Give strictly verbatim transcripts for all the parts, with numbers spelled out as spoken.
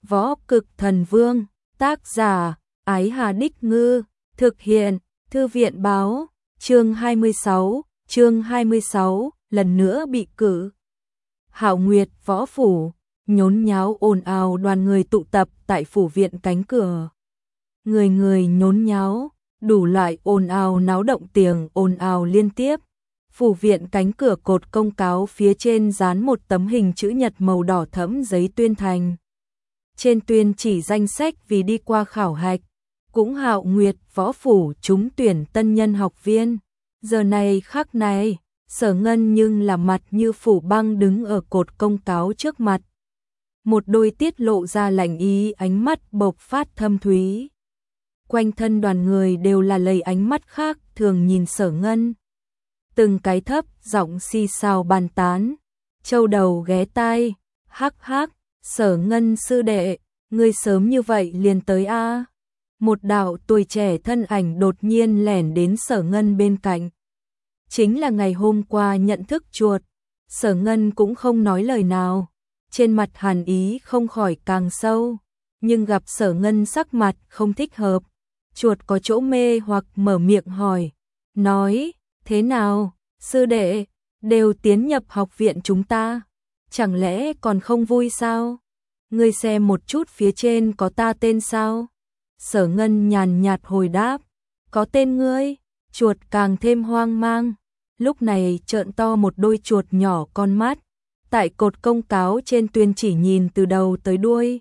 Võ Cực Thần Vương, tác giả, Ái Hà Đích Ngư, thực hiện, Thư viện báo, chương hai mươi sáu, chương hai mươi sáu, lần nữa bị cử. Hạo Nguyệt Võ Phủ, nhốn nháo ồn ào đoàn người tụ tập tại phủ viện cánh cửa. Người người nhốn nháo, đủ loại ồn ào náo động tiếng ồn ào liên tiếp. Phủ viện cánh cửa cột công cáo phía trên dán một tấm hình chữ nhật màu đỏ thẫm giấy tuyên thành. Trên tuyên chỉ danh sách vì đi qua khảo hạch, cũng Hạo Nguyệt Võ Phủ trúng tuyển tân nhân học viên. Giờ này khắc này, Sở Ngân nhưng là mặt như phủ băng đứng ở cột công cáo trước mặt. Một đôi tiết lộ ra lạnh ý ánh mắt bộc phát thâm thúy. Quanh thân đoàn người đều là lấy ánh mắt khác thường nhìn Sở Ngân. Từng cái thấp giọng xì xào bàn tán, châu đầu ghé tai, hắc hắc, Sở Ngân sư đệ, ngươi sớm như vậy liền tới a. Một đạo tuổi trẻ thân ảnh đột nhiên lẻn đến Sở Ngân bên cạnh. Chính là ngày hôm qua nhận thức chuột. Sở Ngân cũng không nói lời nào, trên mặt hàn ý không khỏi càng sâu, nhưng gặp Sở Ngân sắc mặt không thích hợp, chuột có chỗ mê hoặc mở miệng hỏi, nói, thế nào, sư đệ, đều tiến nhập học viện chúng ta, chẳng lẽ còn không vui sao? Ngươi xem một chút phía trên có ta tên sao? Sở Ngân nhàn nhạt hồi đáp, có tên ngươi. Chuột càng thêm hoang mang, lúc này trợn to một đôi chuột nhỏ con mắt, tại cột công cáo trên tuyên chỉ nhìn từ đầu tới đuôi.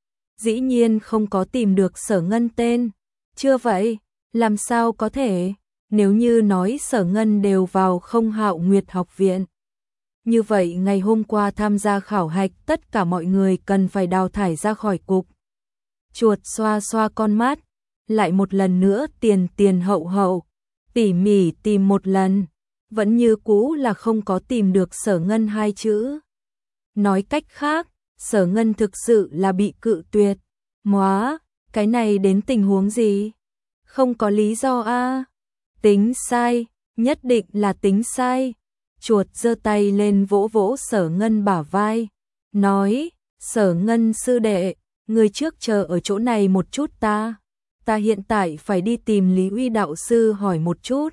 Dĩ nhiên không có tìm được Sở Ngân tên, chưa vậy, làm sao có thể, nếu như nói Sở Ngân đều vào không Hạo Nguyệt học viện. Như vậy ngày hôm qua tham gia khảo hạch tất cả mọi người cần phải đào thải ra khỏi cục. Chuột xoa xoa con mắt, lại một lần nữa tiền tiền hậu hậu, tỉ mỉ tìm một lần, vẫn như cũ là không có tìm được Sở Ngân hai chữ. Nói cách khác, Sở Ngân thực sự là bị cự tuyệt. Móa, cái này đến tình huống gì? Không có lý do a. Tính sai, nhất định là tính sai. Chuột giơ tay lên vỗ vỗ Sở Ngân bả vai, nói, Sở Ngân sư đệ, người trước chờ ở chỗ này một chút ta. Ta hiện tại phải đi tìm Lý Uy đạo sư hỏi một chút.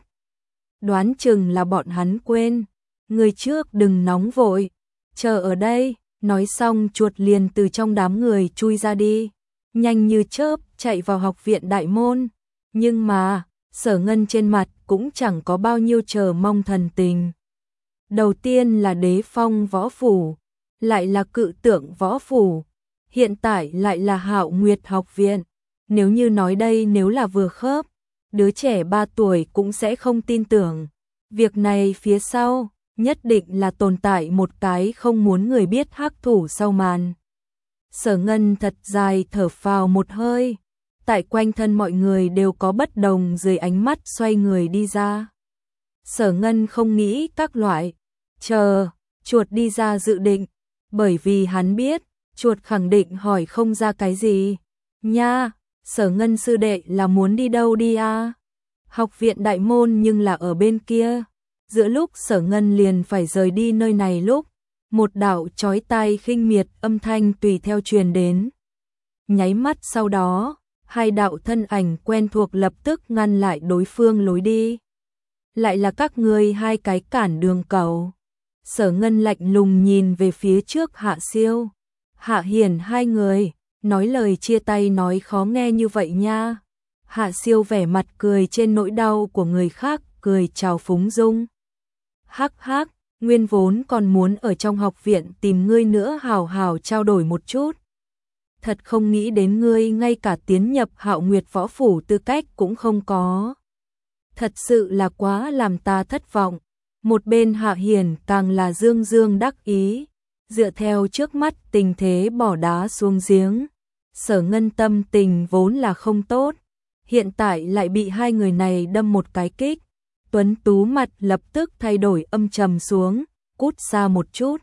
Đoán chừng là bọn hắn quên. Người trước đừng nóng vội. Chờ ở đây. Nói xong chuột liền từ trong đám người chui ra đi. Nhanh như chớp chạy vào học viện đại môn. Nhưng mà, Sở Ngân trên mặt cũng chẳng có bao nhiêu chờ mong thần tình. Đầu tiên là Đế Phong Võ Phủ. Lại là Cự Tượng Võ Phủ. Hiện tại lại là Hạo Nguyệt học viện. Nếu như nói đây nếu là vừa khớp, đứa trẻ ba tuổi cũng sẽ không tin tưởng. Việc này phía sau, nhất định là tồn tại một cái không muốn người biết hắc thủ sau màn. Sở Ngân thật dài thở phào một hơi, tại quanh thân mọi người đều có bất đồng dưới ánh mắt xoay người đi ra. Sở Ngân không nghĩ các loại, chờ, chuột đi ra dự định, bởi vì hắn biết, chuột khẳng định hỏi không ra cái gì. Nha! Sở Ngân sư đệ là muốn đi đâu đi a? Học viện đại môn nhưng là ở bên kia. Giữa lúc Sở Ngân liền phải rời đi nơi này lúc, một đạo chói tai khinh miệt âm thanh tùy theo truyền đến. Nháy mắt sau đó, hai đạo thân ảnh quen thuộc lập tức ngăn lại đối phương lối đi. Lại là các ngươi hai cái cản đường cầu. Sở Ngân lạnh lùng nhìn về phía trước Hạ Siêu, Hạ Hiển hai người. Nói lời chia tay nói khó nghe như vậy nha. Hạ Siêu vẻ mặt cười trên nỗi đau của người khác, cười chào phúng dung. Hắc hắc, nguyên vốn còn muốn ở trong học viện tìm ngươi nữa hào hào trao đổi một chút. Thật không nghĩ đến ngươi ngay cả tiến nhập Hạo Nguyệt Võ Phủ tư cách cũng không có. Thật sự là quá làm ta thất vọng. Một bên Hạ Hiển càng là dương dương đắc ý, dựa theo trước mắt tình thế bỏ đá xuống giếng. Sở Ngân tâm tình vốn là không tốt, hiện tại lại bị hai người này đâm một cái kích. Tuấn tú mặt lập tức thay đổi âm trầm xuống, cút xa một chút.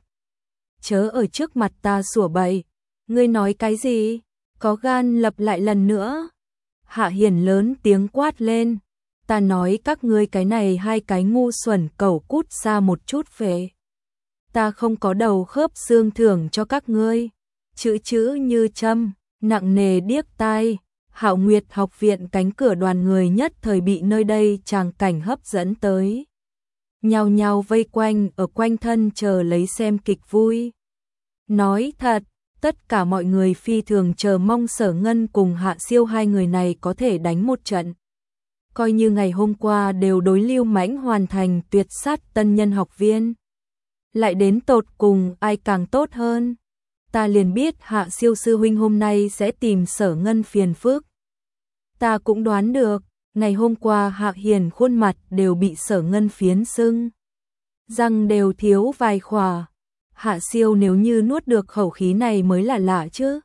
Chớ ở trước mặt ta sủa bậy, ngươi nói cái gì? Có gan lập lại lần nữa. Hạ Hiển lớn tiếng quát lên, ta nói các ngươi cái này hai cái ngu xuẩn cẩu cút xa một chút về. Ta không có đầu khớp xương thưởng cho các ngươi. Chữ chữ như châm, nặng nề điếc tai. Hạo Nguyệt học viện cánh cửa đoàn người nhất thời bị nơi đây tràng cảnh hấp dẫn tới. Nhao nhao vây quanh ở quanh thân chờ lấy xem kịch vui. Nói thật, tất cả mọi người phi thường chờ mong Sở Ngân cùng Hạ Siêu hai người này có thể đánh một trận. Coi như ngày hôm qua đều đối lưu mãnh hoàn thành tuyệt sát tân nhân học viên. Lại đến tột cùng ai càng tốt hơn. Ta liền biết Hạ Siêu sư huynh hôm nay sẽ tìm Sở Ngân phiền phức. Ta cũng đoán được, ngày hôm qua Hạ Hiền khuôn mặt đều bị Sở Ngân phiến sưng. Răng đều thiếu vài khỏa. Hạ Siêu nếu như nuốt được khẩu khí này mới là lạ chứ.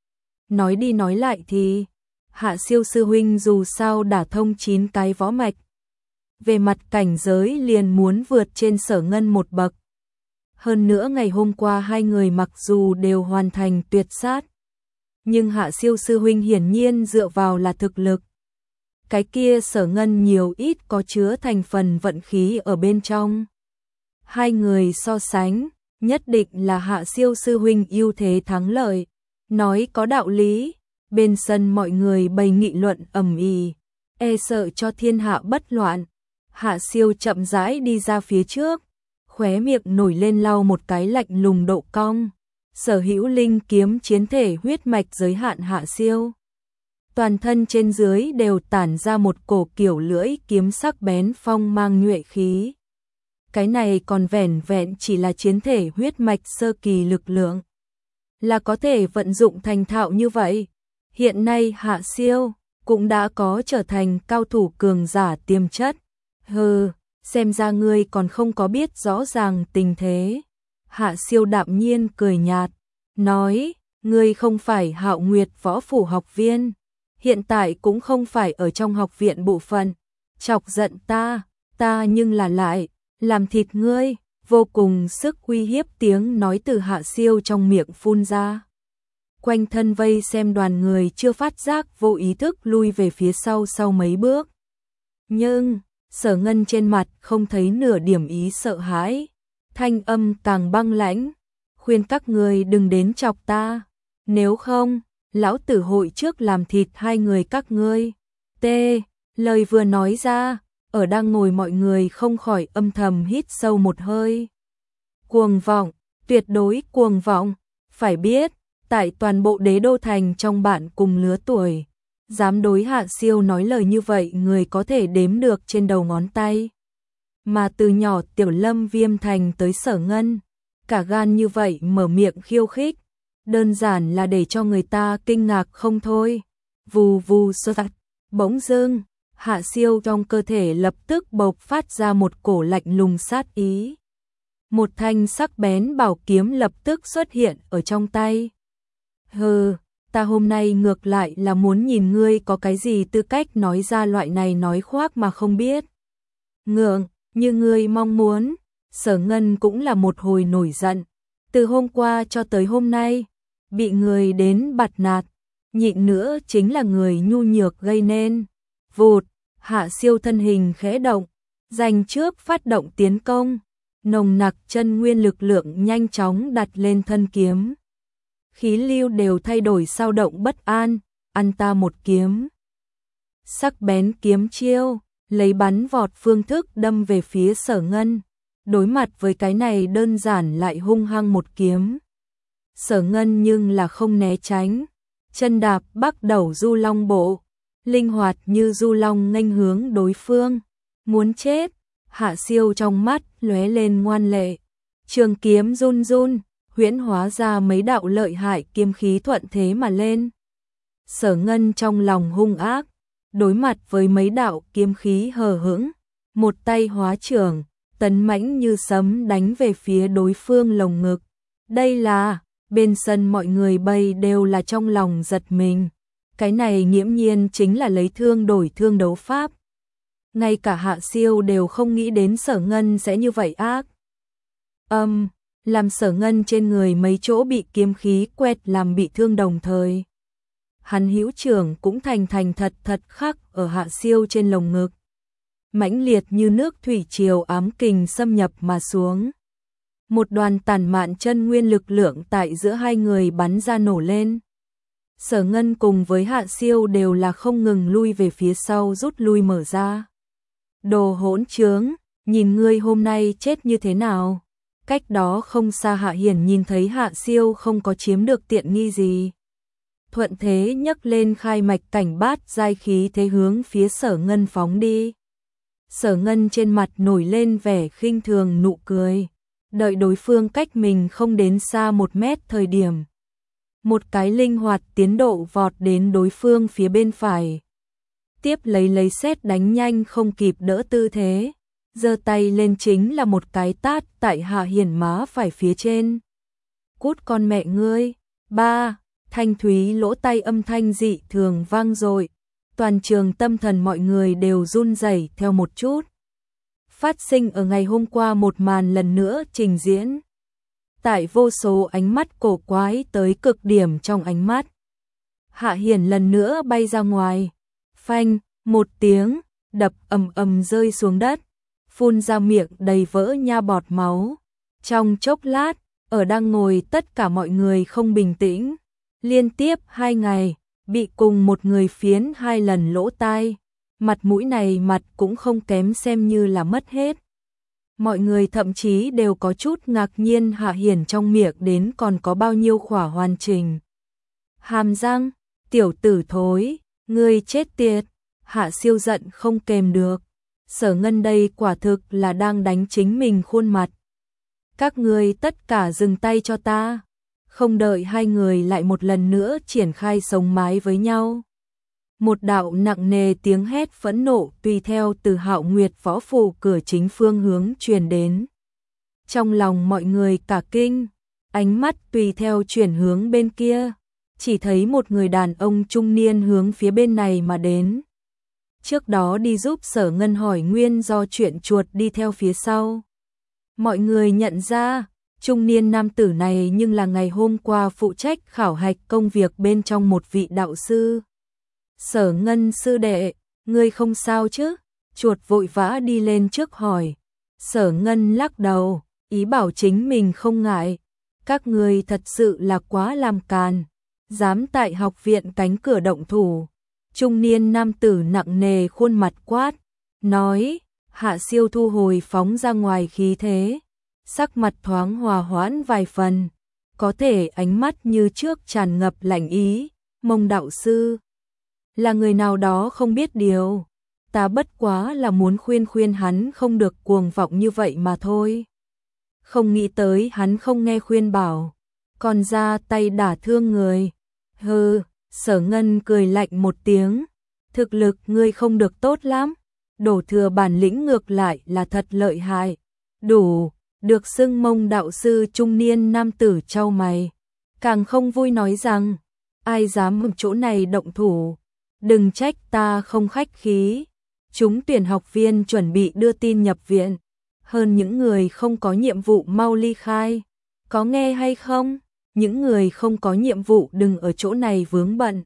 Nói đi nói lại thì, Hạ Siêu sư huynh dù sao đã thông chín cái võ mạch. Về mặt cảnh giới liền muốn vượt trên Sở Ngân một bậc. Hơn nữa ngày hôm qua hai người mặc dù đều hoàn thành tuyệt sát. Nhưng Hạ Siêu sư huynh hiển nhiên dựa vào là thực lực. Cái kia Sở Ngân nhiều ít có chứa thành phần vận khí ở bên trong. Hai người so sánh, nhất định là Hạ Siêu sư huynh ưu thế thắng lợi. Nói có đạo lý, bên sân mọi người bày nghị luận ầm ĩ, e sợ cho thiên hạ bất loạn. Hạ Siêu chậm rãi đi ra phía trước, khóe miệng nổi lên lau một cái lạnh lùng độ cong. Sở hữu linh kiếm chiến thể huyết mạch giới hạn Hạ Siêu. Toàn thân trên dưới đều tản ra một cổ kiểu lưỡi kiếm sắc bén phong mang nhuệ khí. Cái này còn vẻn vẹn chỉ là chiến thể huyết mạch sơ kỳ lực lượng. Là có thể vận dụng thành thạo như vậy. Hiện nay Hạ Siêu cũng đã có trở thành cao thủ cường giả tiềm chất. Hừ, xem ra ngươi còn không có biết rõ ràng tình thế. Hạ Siêu đạm nhiên cười nhạt, nói, ngươi không phải Hạo Nguyệt võ phủ học viên, hiện tại cũng không phải ở trong học viện bộ phận, chọc giận ta, ta nhưng là lại, làm thịt ngươi, vô cùng sức uy hiếp tiếng nói từ Hạ Siêu trong miệng phun ra. Quanh thân vây xem đoàn người chưa phát giác vô ý thức lui về phía sau sau mấy bước. Nhưng, Sở Ngân trên mặt không thấy nửa điểm ý sợ hãi. Thanh âm càng băng lãnh, khuyên các người đừng đến chọc ta, nếu không, lão tử hội trước làm thịt hai người các ngươi. T, lời vừa nói ra, ở đang ngồi mọi người không khỏi âm thầm hít sâu một hơi. Cuồng vọng, tuyệt đối cuồng vọng, phải biết, tại toàn bộ đế đô thành trong bạn cùng lứa tuổi, dám đối Hạ Siêu nói lời như vậy người có thể đếm được trên đầu ngón tay. Mà từ nhỏ Tiểu Lâm Viêm thành tới Sở Ngân, cả gan như vậy mở miệng khiêu khích, đơn giản là để cho người ta kinh ngạc không thôi. Vù vù sơ tạch, bỗng dưng, Hạ Siêu trong cơ thể lập tức bộc phát ra một cổ lạnh lùng sát ý. Một thanh sắc bén bảo kiếm lập tức xuất hiện ở trong tay. Hừ, ta hôm nay ngược lại là muốn nhìn ngươi có cái gì tư cách nói ra loại này nói khoác mà không biết. Ngượng, như ngươi mong muốn, Sở Ngân cũng là một hồi nổi giận. Từ hôm qua cho tới hôm nay, bị người đến bạt nạt, nhịn nữa chính là người nhu nhược gây nên. Vụt, Hạ Siêu thân hình khẽ động, giành trước phát động tiến công, nồng nặc chân nguyên lực lượng nhanh chóng đặt lên thân kiếm. Khí lưu đều thay đổi sao động bất an, ăn ta một kiếm. Sắc bén kiếm chiêu, lấy bắn vọt phương thức đâm về phía Sở Ngân. Đối mặt với cái này đơn giản lại hung hăng một kiếm. Sở Ngân nhưng là không né tránh, chân đạp bắc đầu du long bộ, linh hoạt như du long nghênh hướng đối phương. Muốn chết, Hạ Siêu trong mắt lóe lên ngoan lệ. Trường kiếm run run, huyễn hóa ra mấy đạo lợi hại kiếm khí thuận thế mà lên. Sở Ngân trong lòng hung ác, đối mặt với mấy đạo kiếm khí hờ hững, một tay hóa trưởng, tấn mãnh như sấm đánh về phía đối phương lồng ngực. Đây là, bên sân mọi người bày đều là trong lòng giật mình. Cái này nghiễm nhiên chính là lấy thương đổi thương đấu pháp. Ngay cả Hạ Siêu đều không nghĩ đến Sở Ngân sẽ như vậy ác. Âm, um, làm Sở Ngân trên người mấy chỗ bị kiếm khí quẹt làm bị thương đồng thời. Hắn hữu trưởng cũng thành thành thật thật khắc ở Hạ Siêu trên lồng ngực. Mãnh liệt như nước thủy triều ám kình xâm nhập mà xuống. Một đoàn tàn mạn chân nguyên lực lượng tại giữa hai người bắn ra nổ lên. Sở Ngân cùng với Hạ Siêu đều là không ngừng lui về phía sau rút lui mở ra. Đồ hỗn trướng, nhìn ngươi hôm nay chết như thế nào? Cách đó không xa Hạ Hiển nhìn thấy Hạ Siêu không có chiếm được tiện nghi gì. Thuận thế nhấc lên khai mạch cảnh bát giai khí thế hướng phía Sở Ngân phóng đi. Sở Ngân trên mặt nổi lên vẻ khinh thường nụ cười. Đợi đối phương cách mình không đến xa một mét thời điểm. Một cái linh hoạt tiến độ vọt đến đối phương phía bên phải. Tiếp lấy lấy sét đánh nhanh không kịp đỡ tư thế. Giơ tay lên chính là một cái tát tại Hạ Hiển má phải phía trên. Cút con mẹ ngươi. Ba, thanh thúy lỗ tay âm thanh dị thường vang dội. Toàn trường tâm thần mọi người đều run rẩy theo một chút. Phát sinh ở ngày hôm qua một màn lần nữa trình diễn. Tại vô số ánh mắt cổ quái tới cực điểm trong ánh mắt. Hạ Hiển lần nữa bay ra ngoài. Phanh, một tiếng, đập ầm ầm rơi xuống đất. Phun ra miệng đầy vỡ nha bọt máu. Trong chốc lát, ở đang ngồi tất cả mọi người không bình tĩnh. Liên tiếp hai ngày, bị cùng một người phiến hai lần lỗ tai. Mặt mũi này mặt cũng không kém xem như là mất hết. Mọi người thậm chí đều có chút ngạc nhiên Hạ Hiển trong miệng đến còn có bao nhiêu khỏa hoàn chỉnh. Hàm răng, tiểu tử thối, ngươi chết tiệt. Hạ Siêu giận không kềm được. Sở Ngân đây quả thực là đang đánh chính mình khuôn mặt. Các ngươi tất cả dừng tay cho ta. Không đợi hai người lại một lần nữa triển khai sống mái với nhau. Một đạo nặng nề tiếng hét phẫn nộ tùy theo từ Hạo Nguyệt võ phủ cửa chính phương hướng truyền đến. Trong lòng mọi người cả kinh, ánh mắt tùy theo chuyển hướng bên kia, chỉ thấy một người đàn ông trung niên hướng phía bên này mà đến. Trước đó đi giúp Sở Ngân hỏi nguyên do chuyện chuột đi theo phía sau. Mọi người nhận ra, trung niên nam tử này nhưng là ngày hôm qua phụ trách khảo hạch công việc bên trong một vị đạo sư. Sở Ngân sư đệ, ngươi không sao chứ? Chuột vội vã đi lên trước hỏi. Sở Ngân lắc đầu, ý bảo chính mình không ngại. Các ngươi thật sự là quá làm càn, dám tại học viện cánh cửa động thủ. Trung niên nam tử nặng nề khuôn mặt quát, nói, Hạ Siêu thu hồi phóng ra ngoài khí thế. Sắc mặt thoáng hòa hoãn vài phần, có thể ánh mắt như trước tràn ngập lạnh ý. Mông đạo sư là người nào đó không biết điều, ta bất quá là muốn khuyên khuyên hắn không được cuồng vọng như vậy mà thôi. Không nghĩ tới hắn không nghe khuyên bảo, còn ra tay đả thương người. Hừ, Sở Ngân cười lạnh một tiếng, thực lực ngươi không được tốt lắm, đổ thừa bản lĩnh ngược lại là thật lợi hại. Đủ, được xưng Mông đạo sư trung niên nam tử chau mày, càng không vui nói rằng, ai dám ở chỗ này động thủ. Đừng trách ta không khách khí. Chúng tuyển học viên chuẩn bị đưa tin nhập viện. Hơn những người không có nhiệm vụ mau ly khai. Có nghe hay không? Những người không có nhiệm vụ đừng ở chỗ này vướng bận.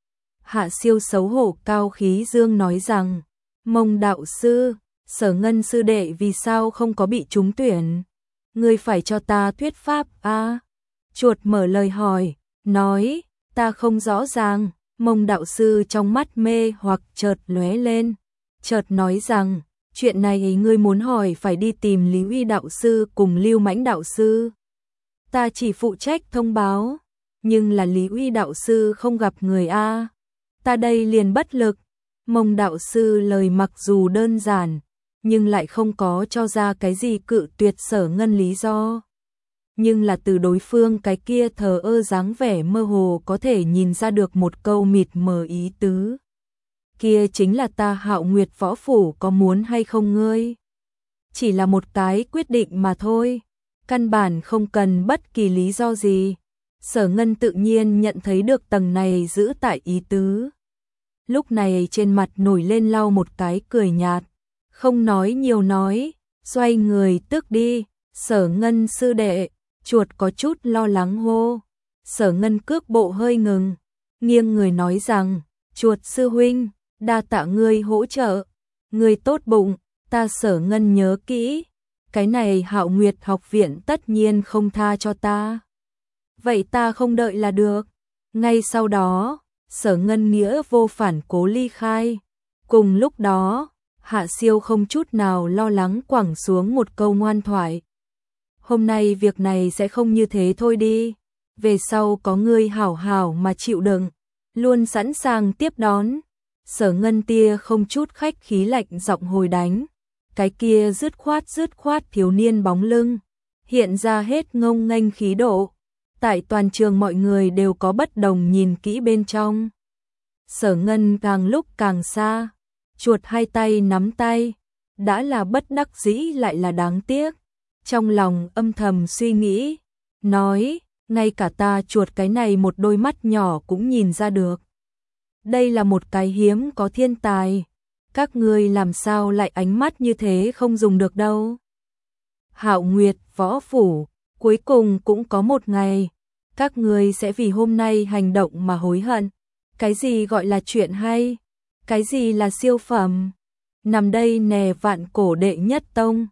Hạ Siêu xấu hổ cao khí dương nói rằng, Mông đạo sư, Sở Ngân sư đệ vì sao không có bị trúng tuyển? Ngươi phải cho ta thuyết pháp a. À? Chuột mở lời hỏi, nói, ta không rõ ràng. Mông đạo sư trong mắt mê hoặc chợt lóe lên, chợt nói rằng, chuyện này ngươi muốn hỏi phải đi tìm Lý Uy đạo sư cùng Lưu Mãnh đạo sư. Ta chỉ phụ trách thông báo, nhưng là Lý Uy đạo sư không gặp người a. Ta đây liền bất lực. Mông đạo sư lời mặc dù đơn giản, nhưng lại không có cho ra cái gì cự tuyệt Sở Ngân lý do. Nhưng là từ đối phương cái kia thờ ơ dáng vẻ mơ hồ có thể nhìn ra được một câu mịt mờ ý tứ. Kia chính là ta Hạo Nguyệt võ phủ có muốn hay không ngươi? Chỉ là một cái quyết định mà thôi, căn bản không cần bất kỳ lý do gì. Sở Ngân tự nhiên nhận thấy được tầng này giữ tại ý tứ. Lúc này trên mặt nổi lên lau một cái cười nhạt, không nói nhiều nói, xoay người tức đi. Sở Ngân sư đệ, chuột có chút lo lắng hô. Sở Ngân cước bộ hơi ngừng, nghiêng người nói rằng, chuột sư huynh, đa tạ ngươi hỗ trợ, ngươi tốt bụng, ta Sở Ngân nhớ kỹ, cái này Hạo Nguyệt học viện tất nhiên không tha cho ta. Vậy ta không đợi là được. Ngay sau đó, Sở Ngân Nghĩa vô phản cố ly khai. Cùng lúc đó, Hạ Siêu không chút nào lo lắng quẳng xuống một câu ngoan thoại. Hôm nay việc này sẽ không như thế thôi đi. Về sau có ngươi hảo hảo mà chịu đựng, luôn sẵn sàng tiếp đón. Sở Ngân Tia không chút khách khí lạnh giọng hồi đánh. Cái kia dứt khoát dứt khoát thiếu niên bóng lưng, hiện ra hết ngông nghênh khí độ. Tại toàn trường mọi người đều có bất đồng nhìn kỹ bên trong. Sở Ngân càng lúc càng xa, chuột hai tay nắm tay, đã là bất đắc dĩ lại là đáng tiếc. Trong lòng âm thầm suy nghĩ, nói, ngay cả ta chuột cái này một đôi mắt nhỏ cũng nhìn ra được. Đây là một cái hiếm có thiên tài, các ngươi làm sao lại ánh mắt như thế không dùng được đâu. Hạo Nguyệt, Võ Phủ, cuối cùng cũng có một ngày, các ngươi sẽ vì hôm nay hành động mà hối hận. Cái gì gọi là chuyện hay? Cái gì là siêu phẩm? Nằm đây nè vạn cổ đệ nhất tông,